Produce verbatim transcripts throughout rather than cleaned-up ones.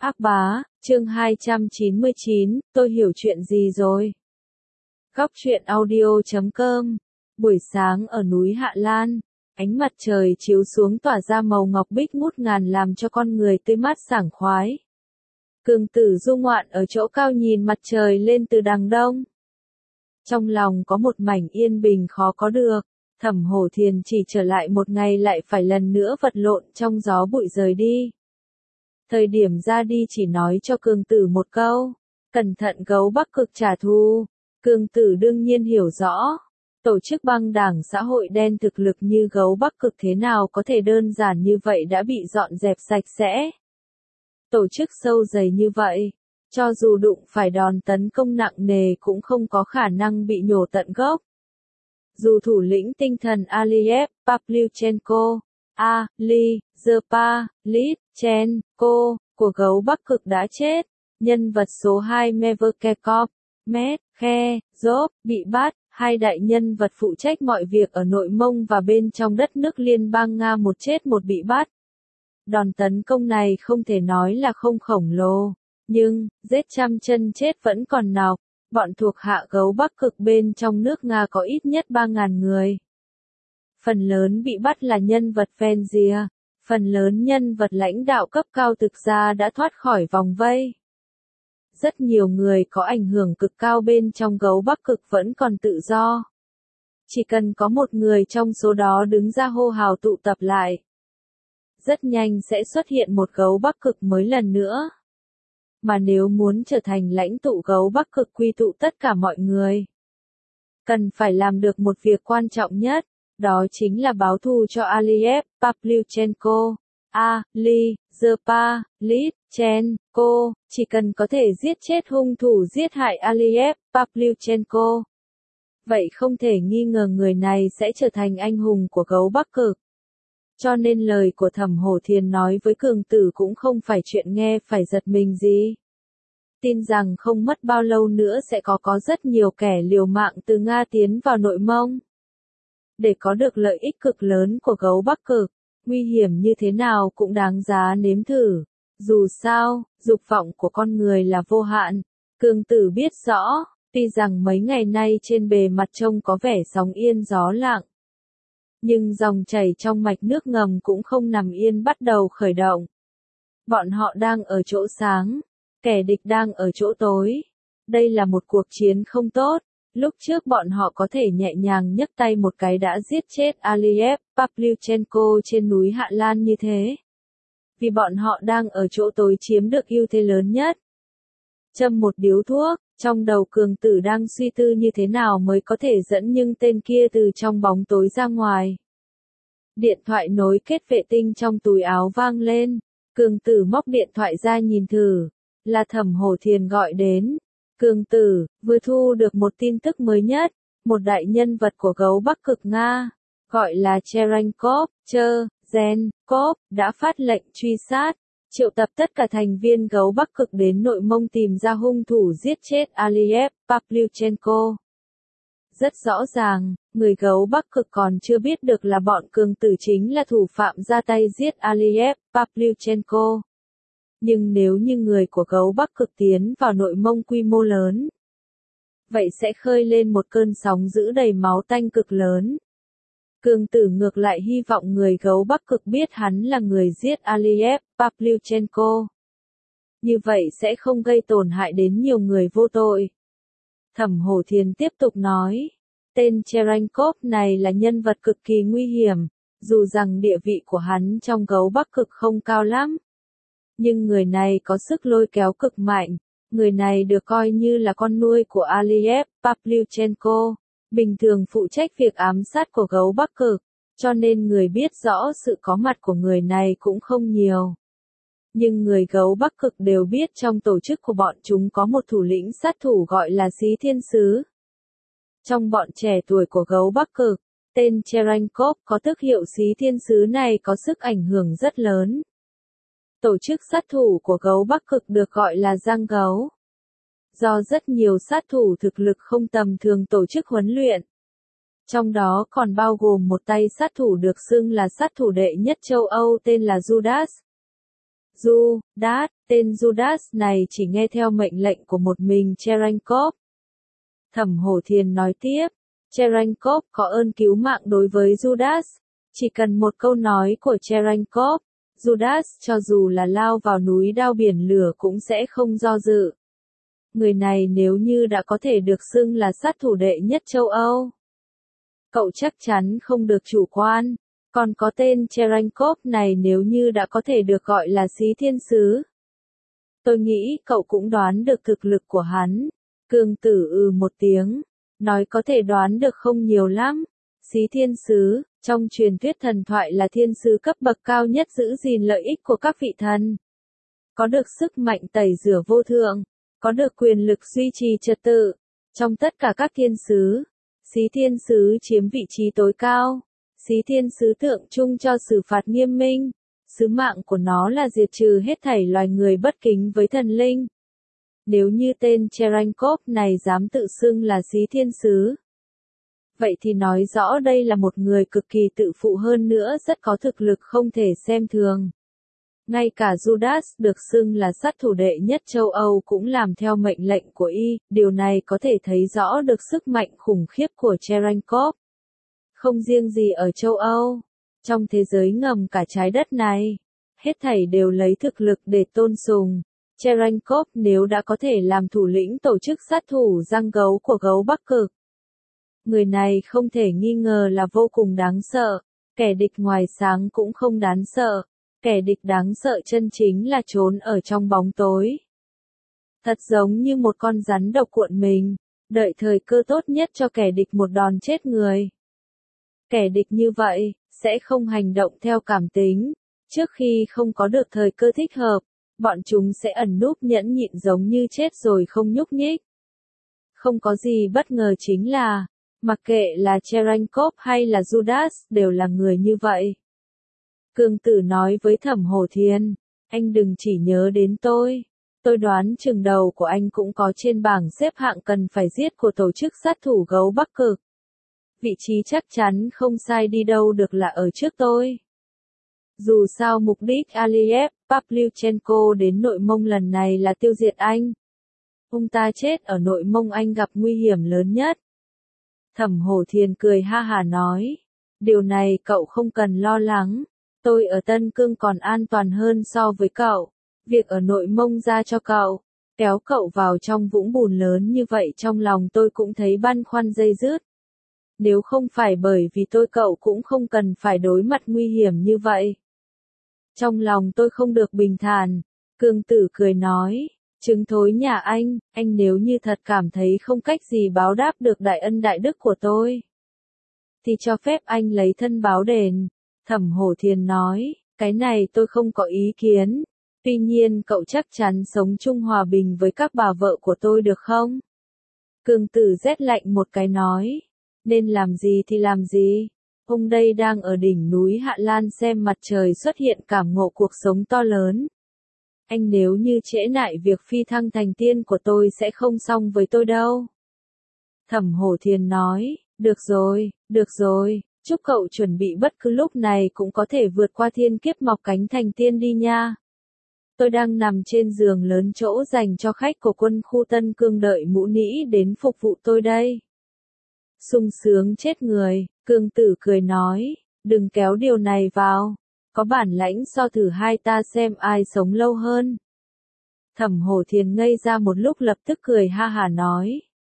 Ác bá, chương hai trăm chín mươi chín, tôi hiểu chuyện gì rồi. Góc truyện audio chấm com. Buổi sáng ở núi Hạ Lan, ánh mặt trời chiếu xuống tỏa ra màu ngọc bích ngút ngàn làm cho con người tươi mát sảng khoái. Cường Tử du ngoạn ở chỗ cao nhìn mặt trời lên từ đằng đông. Trong lòng có một mảnh yên bình khó có được, Thẩm Hổ Thiền chỉ trở lại một ngày lại phải lần nữa vật lộn trong gió bụi rời đi. Thời điểm ra đi chỉ nói cho Cường Tử một câu, cẩn thận gấu Bắc Cực trả thù. Cường Tử đương nhiên hiểu rõ, tổ chức băng đảng xã hội đen thực lực như gấu Bắc Cực thế nào có thể đơn giản như vậy đã bị dọn dẹp sạch sẽ. Tổ chức sâu dày như vậy, cho dù đụng phải đòn tấn công nặng nề cũng không có khả năng bị nhổ tận gốc. Dù thủ lĩnh tinh thần Aliyev, Pavlyuchenko, Ali, Zerpa, Litchenko, của gấu Bắc Cực đã chết, nhân vật số hai Meverkekov, Med, Khe, Zop, bị bắt, hai đại nhân vật phụ trách mọi việc ở nội Mông và bên trong đất nước liên bang Nga một chết một bị bắt. Đòn tấn công này không thể nói là không khổng lồ, nhưng, giết trăm chân chết vẫn còn nọc, bọn thuộc hạ gấu Bắc Cực bên trong nước Nga có ít nhất ba ngàn người. Phần lớn bị bắt là nhân vật ven rìa, phần lớn nhân vật lãnh đạo cấp cao thực ra đã thoát khỏi vòng vây. Rất nhiều người có ảnh hưởng cực cao bên trong gấu Bắc Cực vẫn còn tự do. Chỉ cần có một người trong số đó đứng ra hô hào tụ tập lại, rất nhanh sẽ xuất hiện một gấu Bắc Cực mới lần nữa. Mà nếu muốn trở thành lãnh tụ gấu Bắc Cực quy tụ tất cả mọi người, cần phải làm được một việc quan trọng nhất, đó chính là báo thù cho Aliyev, Pavlyuchenko, Ali, Zerpa, Litchenko, chỉ cần có thể giết chết hung thủ giết hại Aliyev, Pavlyuchenko. Vậy không thể nghi ngờ người này sẽ trở thành anh hùng của gấu Bắc Cực. Cho nên lời của Thẩm Hổ Thiền nói với Cường Tử cũng không phải chuyện nghe phải giật mình gì. Tin rằng không mất bao lâu nữa sẽ có có rất nhiều kẻ liều mạng từ Nga tiến vào nội Mông. Để có được lợi ích cực lớn của gấu Bắc Cực, nguy hiểm như thế nào cũng đáng giá nếm thử. Dù sao, dục vọng của con người là vô hạn. Cường Tử biết rõ, tuy rằng mấy ngày nay trên bề mặt trông có vẻ sóng yên gió lặng, nhưng dòng chảy trong mạch nước ngầm cũng không nằm yên bắt đầu khởi động. Bọn họ đang ở chỗ sáng, kẻ địch đang ở chỗ tối. Đây là một cuộc chiến không tốt. Lúc trước bọn họ có thể nhẹ nhàng nhấc tay một cái đã giết chết Aliyev, Pavlyuchenko trên núi Hạ Lan như thế. Vì bọn họ đang ở chỗ tối chiếm được ưu thế lớn nhất. Châm một điếu thuốc, trong đầu Cường Tử đang suy tư như thế nào mới có thể dẫn những tên kia từ trong bóng tối ra ngoài. Điện thoại nối kết vệ tinh trong túi áo vang lên, Cường Tử móc điện thoại ra nhìn thử, là Thẩm Hổ Thiền gọi đến. Cường Tử, vừa thu được một tin tức mới nhất, một đại nhân vật của gấu Bắc Cực Nga, gọi là Cherenkov, Cherenkov, đã phát lệnh truy sát, triệu tập tất cả thành viên gấu Bắc Cực đến nội Mông tìm ra hung thủ giết chết Aliyev, Pavlyuchenko. Rất rõ ràng, người gấu Bắc Cực còn chưa biết được là bọn Cường Tử chính là thủ phạm ra tay giết Aliyev, Pavlyuchenko. Nhưng nếu như người của gấu Bắc Cực tiến vào nội Mông quy mô lớn, vậy sẽ khơi lên một cơn sóng dữ đầy máu tanh cực lớn. Cường Tử ngược lại hy vọng người gấu Bắc Cực biết hắn là người giết Aliyev, Pavlyuchenko. Như vậy sẽ không gây tổn hại đến nhiều người vô tội. Thẩm Hổ Thiền tiếp tục nói, tên Cherenkov này là nhân vật cực kỳ nguy hiểm, dù rằng địa vị của hắn trong gấu Bắc Cực không cao lắm. Nhưng người này có sức lôi kéo cực mạnh, người này được coi như là con nuôi của Aliyev, Pavlyuchenko, bình thường phụ trách việc ám sát của gấu Bắc Cực, cho nên người biết rõ sự có mặt của người này cũng không nhiều. Nhưng người gấu Bắc Cực đều biết trong tổ chức của bọn chúng có một thủ lĩnh sát thủ gọi là Xí Thiên Sứ. Trong bọn trẻ tuổi của gấu Bắc Cực, tên Cherenkov có tước hiệu Xí Thiên Sứ này có sức ảnh hưởng rất lớn. Tổ chức sát thủ của gấu Bắc Cực được gọi là Giang Gấu. Do rất nhiều sát thủ thực lực không tầm thường tổ chức huấn luyện. Trong đó còn bao gồm một tay sát thủ được xưng là sát thủ đệ nhất châu Âu tên là Judas. Judas, tên Judas này chỉ nghe theo mệnh lệnh của một mình Cherenkov. Thẩm Hổ Thiền nói tiếp, Cherenkov có ơn cứu mạng đối với Judas. Chỉ cần một câu nói của Cherenkov, Judas cho dù là lao vào núi đao biển lửa cũng sẽ không do dự. Người này nếu như đã có thể được xưng là sát thủ đệ nhất châu Âu, cậu chắc chắn không được chủ quan. Còn có tên Cherenkov này nếu như đã có thể được gọi là Xí Thiên Sứ, tôi nghĩ cậu cũng đoán được thực lực của hắn. Cương Tử ừ một tiếng, nói có thể đoán được không nhiều lắm. Xí Thiên Sứ, trong truyền thuyết thần thoại là thiên sứ cấp bậc cao nhất giữ gìn lợi ích của các vị thần. Có được sức mạnh tẩy rửa vô thượng, có được quyền lực duy trì trật tự. Trong tất cả các thiên sứ, Xí Thiên Sứ chiếm vị trí tối cao. Xí Thiên Sứ tượng trưng cho xử phạt nghiêm minh. Sứ mạng của nó là diệt trừ hết thảy loài người bất kính với thần linh. Nếu như tên Cherenkov này dám tự xưng là Xí Thiên Sứ, vậy thì nói rõ đây là một người cực kỳ tự phụ, hơn nữa rất có thực lực không thể xem thường. Ngay cả Judas được xưng là sát thủ đệ nhất châu Âu cũng làm theo mệnh lệnh của y, điều này có thể thấy rõ được sức mạnh khủng khiếp của Cherenkov. Không riêng gì ở châu Âu, trong thế giới ngầm cả trái đất này, hết thảy đều lấy thực lực để tôn sùng. Cherenkov nếu đã có thể làm thủ lĩnh tổ chức sát thủ răng gấu của gấu Bắc Cực, người này không thể nghi ngờ là vô cùng đáng sợ. Kẻ địch ngoài sáng cũng không đáng sợ, kẻ địch đáng sợ chân chính là trốn ở trong bóng tối. Thật giống như một con rắn độc cuộn mình, đợi thời cơ tốt nhất cho kẻ địch một đòn chết người. Kẻ địch như vậy, sẽ không hành động theo cảm tính. Trước khi không có được thời cơ thích hợp, bọn chúng sẽ ẩn núp nhẫn nhịn giống như chết rồi không nhúc nhích. Không có gì bất ngờ chính là, mặc kệ là Cherenkov hay là Judas đều là người như vậy. Cương Tử nói với Thẩm Hổ Thiền, anh đừng chỉ nhớ đến tôi. Tôi đoán chừng đầu của anh cũng có trên bảng xếp hạng cần phải giết của tổ chức sát thủ gấu Bắc Cực. Vị trí chắc chắn không sai đi đâu được là ở trước tôi. Dù sao mục đích Aliyev, Pavlyuchenko đến Nội Mông lần này là tiêu diệt anh. Ông ta chết ở Nội Mông anh gặp nguy hiểm lớn nhất. Thẩm Hổ Thiền cười ha hả nói, điều này cậu không cần lo lắng. Tôi ở Tân Cương còn an toàn hơn so với cậu. Việc ở Nội Mông ra cho cậu, kéo cậu vào trong vũng bùn lớn như vậy trong lòng tôi cũng thấy băn khoăn dây dứt. Nếu không phải bởi vì tôi cậu cũng không cần phải đối mặt nguy hiểm như vậy. Trong lòng tôi không được bình thản. Cương Tử cười nói, trứng thối nhà anh, anh nếu như thật cảm thấy không cách gì báo đáp được đại ân đại đức của tôi, thì cho phép anh lấy thân báo đền. Thẩm Hổ Thiền nói, cái này tôi không có ý kiến. Tuy nhiên cậu chắc chắn sống chung hòa bình với các bà vợ của tôi được không? Cương Tử rét lạnh một cái nói, nên làm gì thì làm gì. Ông đây đang ở đỉnh núi Hạ Lan xem mặt trời xuất hiện, cảm ngộ cuộc sống to lớn. Anh nếu như trễ nại việc phi thăng thành tiên của tôi sẽ không xong với tôi đâu. Thẩm Hổ Thiền nói, được rồi, được rồi, chúc cậu chuẩn bị bất cứ lúc này cũng có thể vượt qua thiên kiếp mọc cánh thành tiên đi nha. Tôi đang nằm trên giường lớn chỗ dành cho khách của quân khu Tân Cương đợi Mũ Nĩ đến phục vụ tôi đây. Sung sướng chết người, Cương Tử cười nói, đừng kéo điều này vào. Có bản lãnh so thử hai ta xem ai sống lâu hơn. Thẩm Hổ Thiền ngây ra một lúc lập tức cười ha hả nói.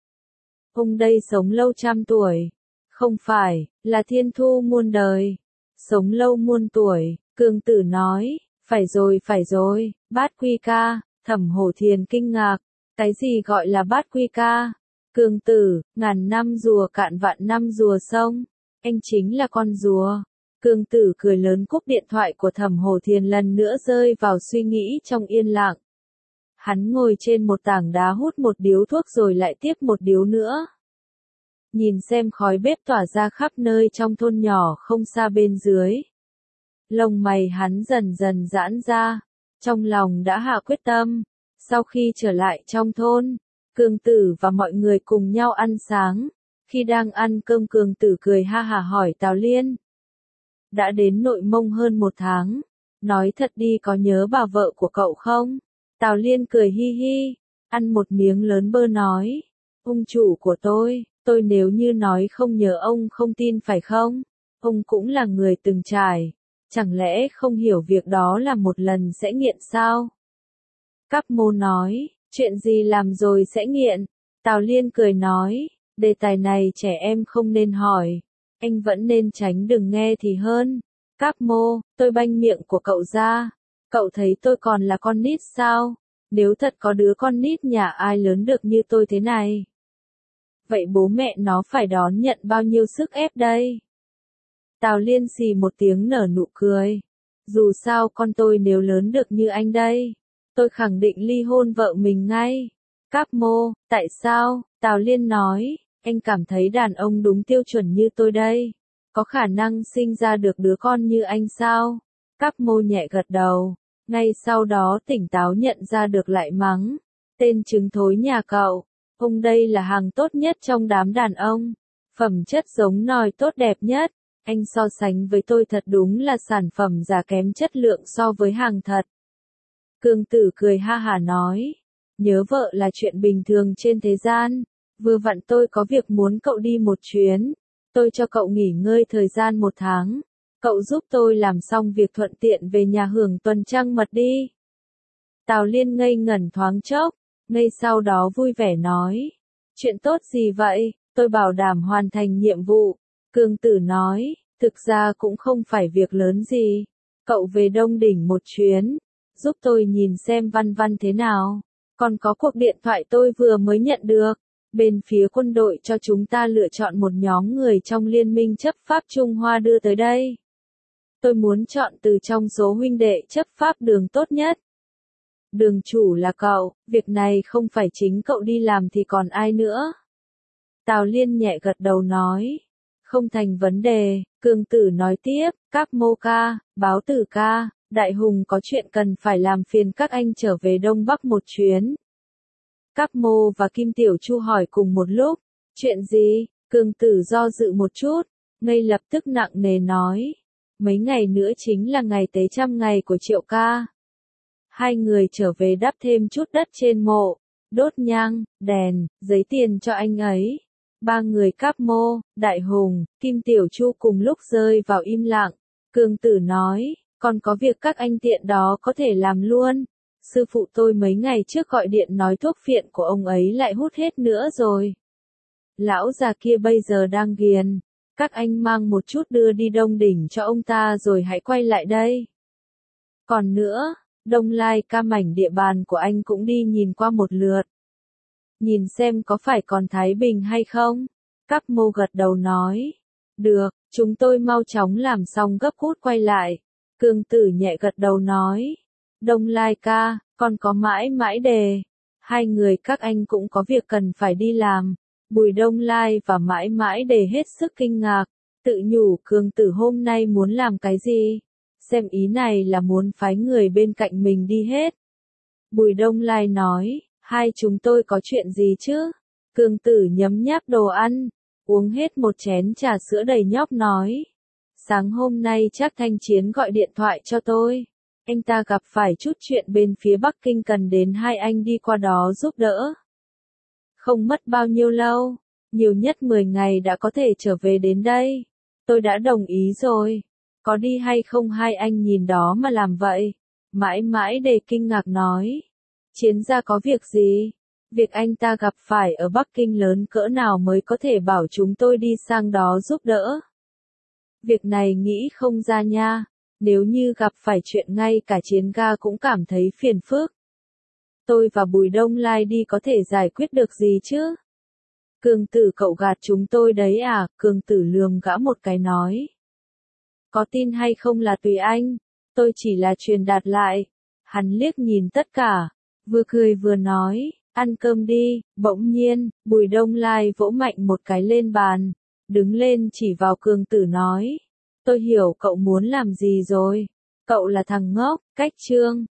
Ông đây sống lâu trăm tuổi. Không phải, là thiên thu muôn đời. Sống lâu muôn tuổi, Cương Tử nói, phải rồi phải rồi, Bát Quy Ca. Thẩm Hổ Thiền kinh ngạc, cái gì gọi là Bát Quy Ca? Cương Tử, ngàn năm rùa cạn vạn năm rùa sông. Anh chính là con rùa. Cương Tử cười lớn, cúp điện thoại của Thẩm Hổ Thiền lần nữa rơi vào suy nghĩ trong yên lặng. Hắn ngồi trên một tảng đá hút một điếu thuốc rồi lại tiếp một điếu nữa. Nhìn xem khói bếp tỏa ra khắp nơi trong thôn nhỏ không xa bên dưới. Lông mày hắn dần dần giãn ra, trong lòng đã hạ quyết tâm. Sau khi trở lại trong thôn, Cương Tử và mọi người cùng nhau ăn sáng. Khi đang ăn cơm, Cương Tử cười ha hả hỏi Tào Liên. Đã đến Nội Mông hơn một tháng, Nói thật đi, có nhớ bà vợ của cậu không? Tào Liên cười hi hi, ăn một miếng lớn bơ nói. Ông chủ của tôi, tôi nếu như nói không nhớ ông không tin phải không? Ông cũng là người từng trải. Chẳng lẽ không hiểu việc đó là một lần sẽ nghiện sao? Cáp Mô nói, chuyện gì làm rồi sẽ nghiện? Tào Liên cười nói, đề tài này trẻ em không nên hỏi. Anh vẫn nên tránh đừng nghe thì hơn. Cáp Mô, tôi banh miệng của cậu ra. Cậu thấy tôi còn là con nít sao? Nếu thật có đứa con nít nhà ai lớn được như tôi thế này. Vậy bố mẹ nó phải đón nhận bao nhiêu sức ép đây? Tào Liên xì một tiếng nở nụ cười. Dù sao con tôi nếu lớn được như anh đây, tôi khẳng định ly hôn vợ mình ngay. Cáp Mô, tại sao? Tào Liên nói, anh cảm thấy đàn ông đúng tiêu chuẩn như tôi đây. Có khả năng sinh ra được đứa con như anh sao? Cáp Mô nhẹ gật đầu, ngay sau đó tỉnh táo nhận ra được lại mắng. Tên trứng thối nhà cậu, ông đây là hàng tốt nhất trong đám đàn ông. Phẩm chất giống nòi tốt đẹp nhất. Anh so sánh với tôi thật đúng là sản phẩm giả kém chất lượng so với hàng thật. Cương Tử cười ha hả nói, nhớ vợ là chuyện bình thường trên thế gian. Vừa vặn tôi có việc muốn cậu đi một chuyến. Tôi cho cậu nghỉ ngơi thời gian một tháng. Cậu giúp tôi làm xong việc thuận tiện về nhà hưởng tuần trăng mật đi. Tào Liên ngây ngẩn thoáng chốc, ngay sau đó vui vẻ nói, chuyện tốt gì vậy, tôi bảo đảm hoàn thành nhiệm vụ. Cương Tử nói, thực ra cũng không phải việc lớn gì. Cậu về Đông Đỉnh một chuyến, giúp tôi nhìn xem văn văn thế nào. Còn có cuộc điện thoại tôi vừa mới nhận được. Bên phía quân đội cho chúng ta lựa chọn một nhóm người trong Liên minh chấp pháp Trung Hoa đưa tới đây. Tôi muốn chọn từ trong số huynh đệ chấp pháp Đường tốt nhất. Đường chủ là cậu, việc này không phải chính cậu đi làm thì còn ai nữa. Tào Liên nhẹ gật đầu nói, không thành vấn đề. Cương Tử nói tiếp, Cáp Mô ca, Báo Tử ca, Đại Hùng có chuyện cần phải làm phiền các anh trở về Đông Bắc một chuyến. Cáp Mô và Kim Tiểu Chu hỏi cùng một lúc, chuyện gì? Cương Tử do dự một chút, ngay lập tức nặng nề nói, mấy ngày nữa chính là ngày tế trăm ngày của Triệu ca. Hai người trở về đắp thêm chút đất trên mộ, đốt nhang, đèn, giấy tiền cho anh ấy. Ba người Cáp Mô, Đại Hùng, Kim Tiểu Chu cùng lúc rơi vào im lặng. Cương Tử nói, còn có việc các anh tiện đó có thể làm luôn. Sư phụ tôi mấy ngày trước gọi điện nói thuốc phiện của ông ấy lại hút hết nữa rồi. Lão già kia bây giờ đang ghiền. Các anh mang một chút đưa đi Đông Đỉnh cho ông ta rồi hãy quay lại đây. Còn nữa, Đông Lai ca mảnh địa bàn của anh cũng đi nhìn qua một lượt. Nhìn xem có phải còn Thái Bình hay không? Cáp Mô gật đầu nói. Được, chúng tôi mau chóng làm xong gấp rút quay lại. Cương Tử nhẹ gật đầu nói. Đông Lai ca, còn có Mãi Mãi Đề. Hai người các anh cũng có việc cần phải đi làm. Bùi Đông Lai và Mãi Mãi Đề hết sức kinh ngạc. Tự nhủ Cương Tử hôm nay muốn làm cái gì? Xem ý này là muốn phái người bên cạnh mình đi hết. Bùi Đông Lai nói, hai chúng tôi có chuyện gì chứ? Cương Tử nhấm nháp đồ ăn, uống hết một chén trà sữa đầy nhóc nói. Sáng hôm nay chắc Thanh Chiến gọi điện thoại cho tôi. Anh ta gặp phải chút chuyện bên phía Bắc Kinh cần đến hai anh đi qua đó giúp đỡ. Không mất bao nhiêu lâu, nhiều nhất mười ngày đã có thể trở về đến đây. Tôi đã đồng ý rồi. Có đi hay không hai anh nhìn đó mà làm vậy. Mãi Mãi Đề kinh ngạc nói. Chiến gia có việc gì? Việc anh ta gặp phải ở Bắc Kinh lớn cỡ nào mới có thể bảo chúng tôi đi sang đó giúp đỡ? Việc này nghĩ không ra nha. Nếu như gặp phải chuyện ngay cả Chiến ga cũng cảm thấy phiền phức. Tôi và Bùi Đông Lai đi có thể giải quyết được gì chứ? Cương Tử cậu gạt chúng tôi đấy à? Cương Tử lườm gã một cái nói. Có tin hay không là tùy anh. Tôi chỉ là truyền đạt lại. Hắn liếc nhìn tất cả. Vừa cười vừa nói. Ăn cơm đi. Bỗng nhiên, Bùi Đông Lai vỗ mạnh một cái lên bàn. Đứng lên chỉ vào Cương Tử nói. Tôi hiểu cậu muốn làm gì rồi. Cậu là thằng ngốc, cách trương.